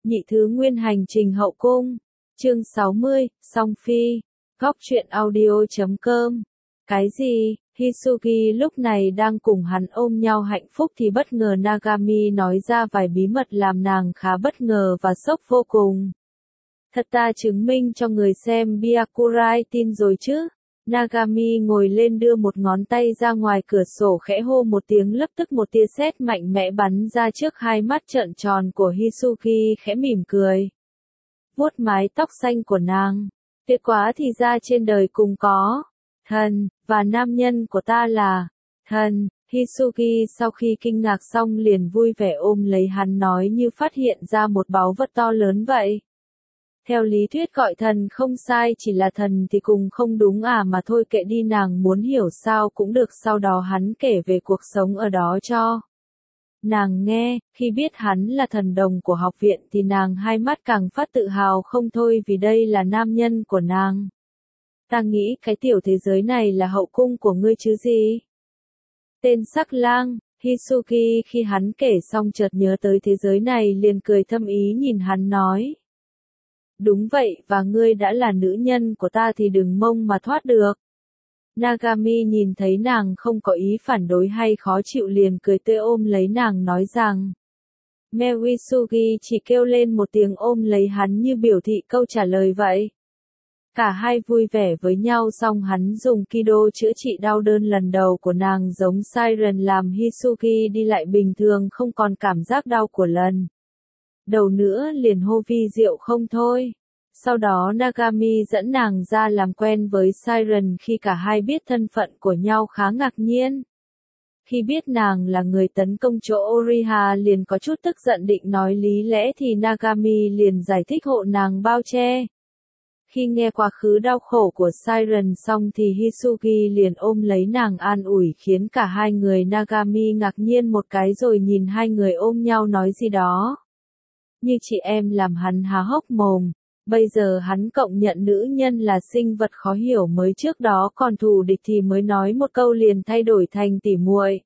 Nhị thứ nguyên hành trình hậu cung. Chương 60, Song Phi. Góc truyện audio.com. Cái gì? Hisugi lúc này đang cùng hắn ôm nhau hạnh phúc thì bất ngờ Nagami nói ra vài bí mật làm nàng khá bất ngờ và sốc vô cùng. Thật ta chứng minh cho người xem Byakurai tin rồi chứ. Nagami ngồi lên đưa một ngón tay ra ngoài cửa sổ khẽ hô một tiếng, lập tức một tia sét mạnh mẽ bắn ra trước hai mắt trợn tròn của Hisugi, khẽ mỉm cười. Vuốt mái tóc xanh của nàng. Tuyệt quá, thì ra trên đời cùng có thần, và nam nhân của ta là thần. Hisugi sau khi kinh ngạc xong liền vui vẻ ôm lấy hắn, nói như phát hiện ra một báu vật to lớn vậy. Theo lý thuyết gọi thần không sai, chỉ là thần thì cùng không đúng à, mà thôi kệ đi, nàng muốn hiểu sao cũng được. Sau đó hắn kể về cuộc sống ở đó cho nàng nghe. Khi biết hắn là thần đồng của học viện thì nàng hai mắt càng phát tự hào không thôi, vì đây là nam nhân của nàng. Ta nghĩ cái tiểu thế giới này là hậu cung của ngươi chứ gì? Tên sắc lang. Hisugi khi hắn kể xong chợt nhớ tới thế giới này liền cười thâm ý nhìn hắn nói. Đúng vậy, và ngươi đã là nữ nhân của ta thì đừng mong mà thoát được. Nagami nhìn thấy nàng không có ý phản đối hay khó chịu liền cười tươi ôm lấy nàng nói rằng. Mewisugi chỉ kêu lên một tiếng ôm lấy hắn như biểu thị câu trả lời vậy. Cả hai vui vẻ với nhau xong hắn dùng Kido chữa trị đau đớn lần đầu của nàng giống Siren, làm Hisugi đi lại bình thường không còn cảm giác đau của lần đầu nữa, liền hô vi diệu không thôi. Sau đó Nagami dẫn nàng ra làm quen với Siren. Khi cả hai biết thân phận của nhau khá ngạc nhiên. Khi biết nàng là người tấn công chỗ Oriha liền có chút tức giận định nói lý lẽ thì Nagami liền giải thích hộ nàng bao che. Khi nghe quá khứ đau khổ của Siren xong thì Hisugi liền ôm lấy nàng an ủi, khiến cả hai người Nagami ngạc nhiên một cái rồi nhìn hai người ôm nhau nói gì đó như chị em, làm hắn há hốc mồm. Bây giờ hắn cộng nhận nữ nhân là sinh vật khó hiểu, mới trước đó còn thù địch thì mới nói một câu liền thay đổi thành tỉ muội.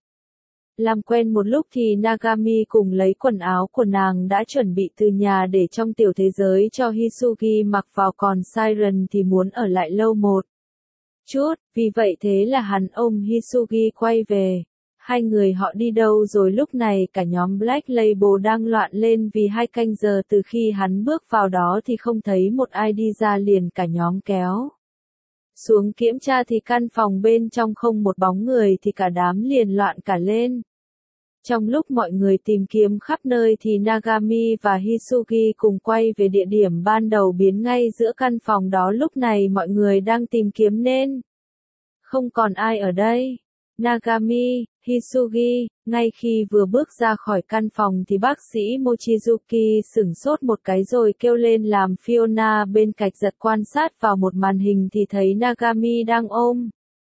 Làm quen một lúc thì Nagami cùng lấy quần áo của nàng đã chuẩn bị từ nhà để trong tiểu thế giới cho Hisugi mặc vào, còn Siren thì muốn ở lại lâu một chút, vì vậy thế là hắn ôm Hisugi quay về. Hai người họ đi đâu rồi? Lúc này cả nhóm Black Label đang loạn lên, vì 2 canh giờ từ khi hắn bước vào đó thì không thấy một ai đi ra, liền cả nhóm kéo xuống kiểm tra thì căn phòng bên trong không một bóng người, thì cả đám liền loạn cả lên. Trong lúc mọi người tìm kiếm khắp nơi thì Nagami và Hisugi cùng quay về địa điểm ban đầu biến ngay giữa căn phòng đó. Lúc này mọi người đang tìm kiếm nên không còn ai ở đây. Nagami, Hisugi, ngay khi vừa bước ra khỏi căn phòng thì bác sĩ Mochizuki sửng sốt một cái rồi kêu lên, làm Fiona bên cạnh giật quan sát vào một màn hình thì thấy Nagami đang ôm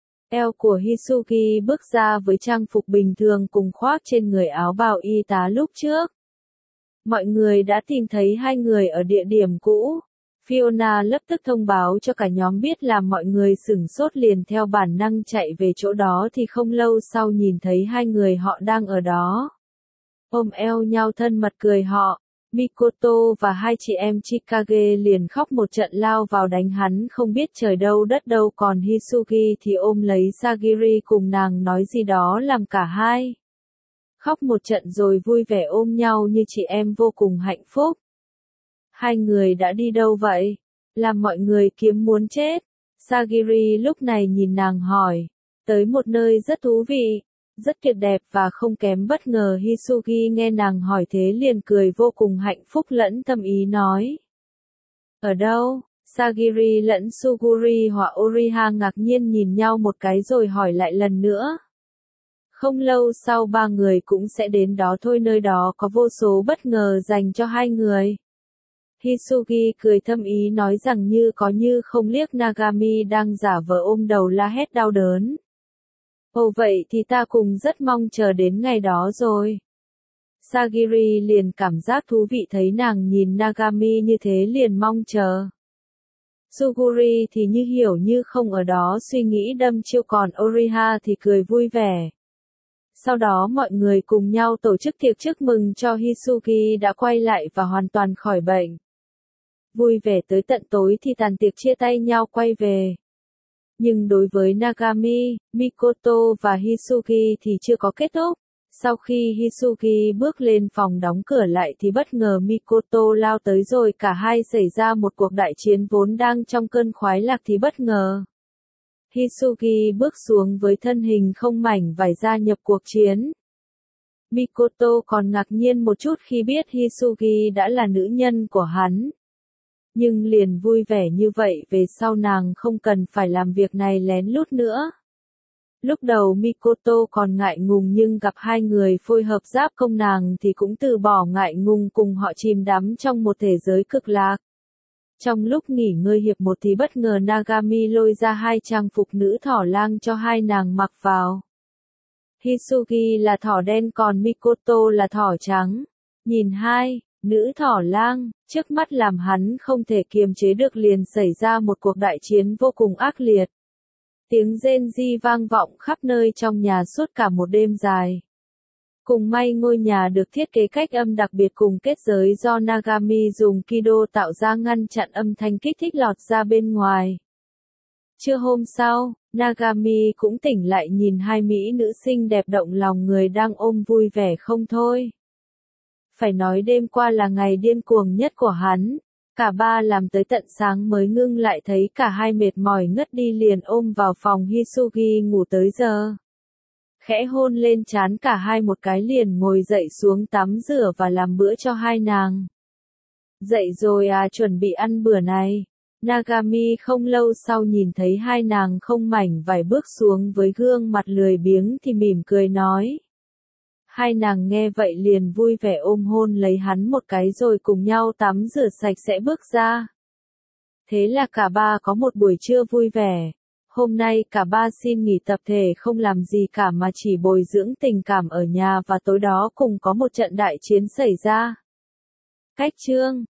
eo của Hisugi bước ra với trang phục bình thường cùng khoác trên người áo bào y tá lúc trước. Mọi người đã tìm thấy hai người ở địa điểm cũ. Fiona lập tức thông báo cho cả nhóm biết, làm mọi người sửng sốt liền theo bản năng chạy về chỗ đó, thì không lâu sau nhìn thấy hai người họ đang ở đó ôm eo nhau thân mật cười họ. Mikoto và hai chị em Chikage liền khóc một trận lao vào đánh hắn không biết trời đâu đất đâu, còn Hisugi thì ôm lấy Sagiri cùng nàng nói gì đó làm cả hai khóc một trận rồi vui vẻ ôm nhau như chị em vô cùng hạnh phúc. Hai người đã đi đâu vậy? Làm mọi người kiếm muốn chết. Sagiri lúc này nhìn nàng hỏi. Tới một nơi rất thú vị, rất tuyệt đẹp và không kém bất ngờ. Hisugi nghe nàng hỏi thế liền cười vô cùng hạnh phúc lẫn thâm ý nói. Ở đâu? Sagiri lẫn Suguri hoặc Oriha ngạc nhiên nhìn nhau một cái rồi hỏi lại lần nữa. Không lâu sau ba người cũng sẽ đến đó thôi, nơi đó có vô số bất ngờ dành cho hai người. Hisugi cười thâm ý nói rằng như có như không liếc Nagami đang giả vờ ôm đầu la hét đau đớn. Ồ vậy thì ta cùng rất mong chờ đến ngày đó rồi. Sagiri liền cảm giác thú vị thấy nàng nhìn Nagami như thế liền mong chờ. Suguri thì như hiểu như không ở đó suy nghĩ đâm chiêu, còn Oriha thì cười vui vẻ. Sau đó mọi người cùng nhau tổ chức tiệc chúc mừng cho Hisugi đã quay lại và hoàn toàn khỏi bệnh. Vui vẻ tới tận tối thì tàn tiệc chia tay nhau quay về. Nhưng đối với Nagami, Mikoto và Hisugi thì chưa có kết thúc. Sau khi Hisugi bước lên phòng đóng cửa lại thì bất ngờ Mikoto lao tới rồi cả hai xảy ra một cuộc đại chiến vốn đang trong cơn khoái lạc thì bất ngờ. Hisugi bước xuống với thân hình không mảnh vải gia nhập cuộc chiến. Mikoto còn ngạc nhiên một chút khi biết Hisugi đã là nữ nhân của hắn. Nhưng liền vui vẻ như vậy về sau nàng không cần phải làm việc này lén lút nữa. Lúc đầu Mikoto còn ngại ngùng nhưng gặp hai người phối hợp giáp công nàng thì cũng từ bỏ ngại ngùng cùng họ chìm đắm trong một thế giới cực lạc. Trong lúc nghỉ ngơi hiệp một thì bất ngờ Nagami lôi ra hai trang phục nữ thỏ lang cho hai nàng mặc vào. Hisugi là thỏ đen còn Mikoto là thỏ trắng. Nhìn hai nữ thỏ lang, trước mắt làm hắn không thể kiềm chế được liền xảy ra một cuộc đại chiến vô cùng ác liệt. Tiếng rên ri vang vọng khắp nơi trong nhà suốt cả một đêm dài. Cùng may ngôi nhà được thiết kế cách âm đặc biệt cùng kết giới do Nagami dùng Kido tạo ra ngăn chặn âm thanh kích thích lọt ra bên ngoài. Trưa hôm sau, Nagami cũng tỉnh lại nhìn hai mỹ nữ xinh đẹp động lòng người đang ôm vui vẻ không thôi. Phải nói đêm qua là ngày điên cuồng nhất của hắn. Cả ba làm tới tận sáng mới ngưng lại thấy cả hai mệt mỏi ngất đi liền ôm vào phòng Hisugi ngủ tới giờ. Khẽ hôn lên trán cả hai một cái liền ngồi dậy xuống tắm rửa và làm bữa cho hai nàng. Dậy rồi à, chuẩn bị ăn bữa này. Nagami không lâu sau nhìn thấy hai nàng không mảnh vải bước xuống với gương mặt lười biếng thì mỉm cười nói. Hai nàng nghe vậy liền vui vẻ ôm hôn lấy hắn một cái rồi cùng nhau tắm rửa sạch sẽ bước ra. Thế là cả ba có một buổi trưa vui vẻ. Hôm nay cả ba xin nghỉ tập thể không làm gì cả mà chỉ bồi dưỡng tình cảm ở nhà và tối đó cùng có một trận đại chiến xảy ra. Cách chương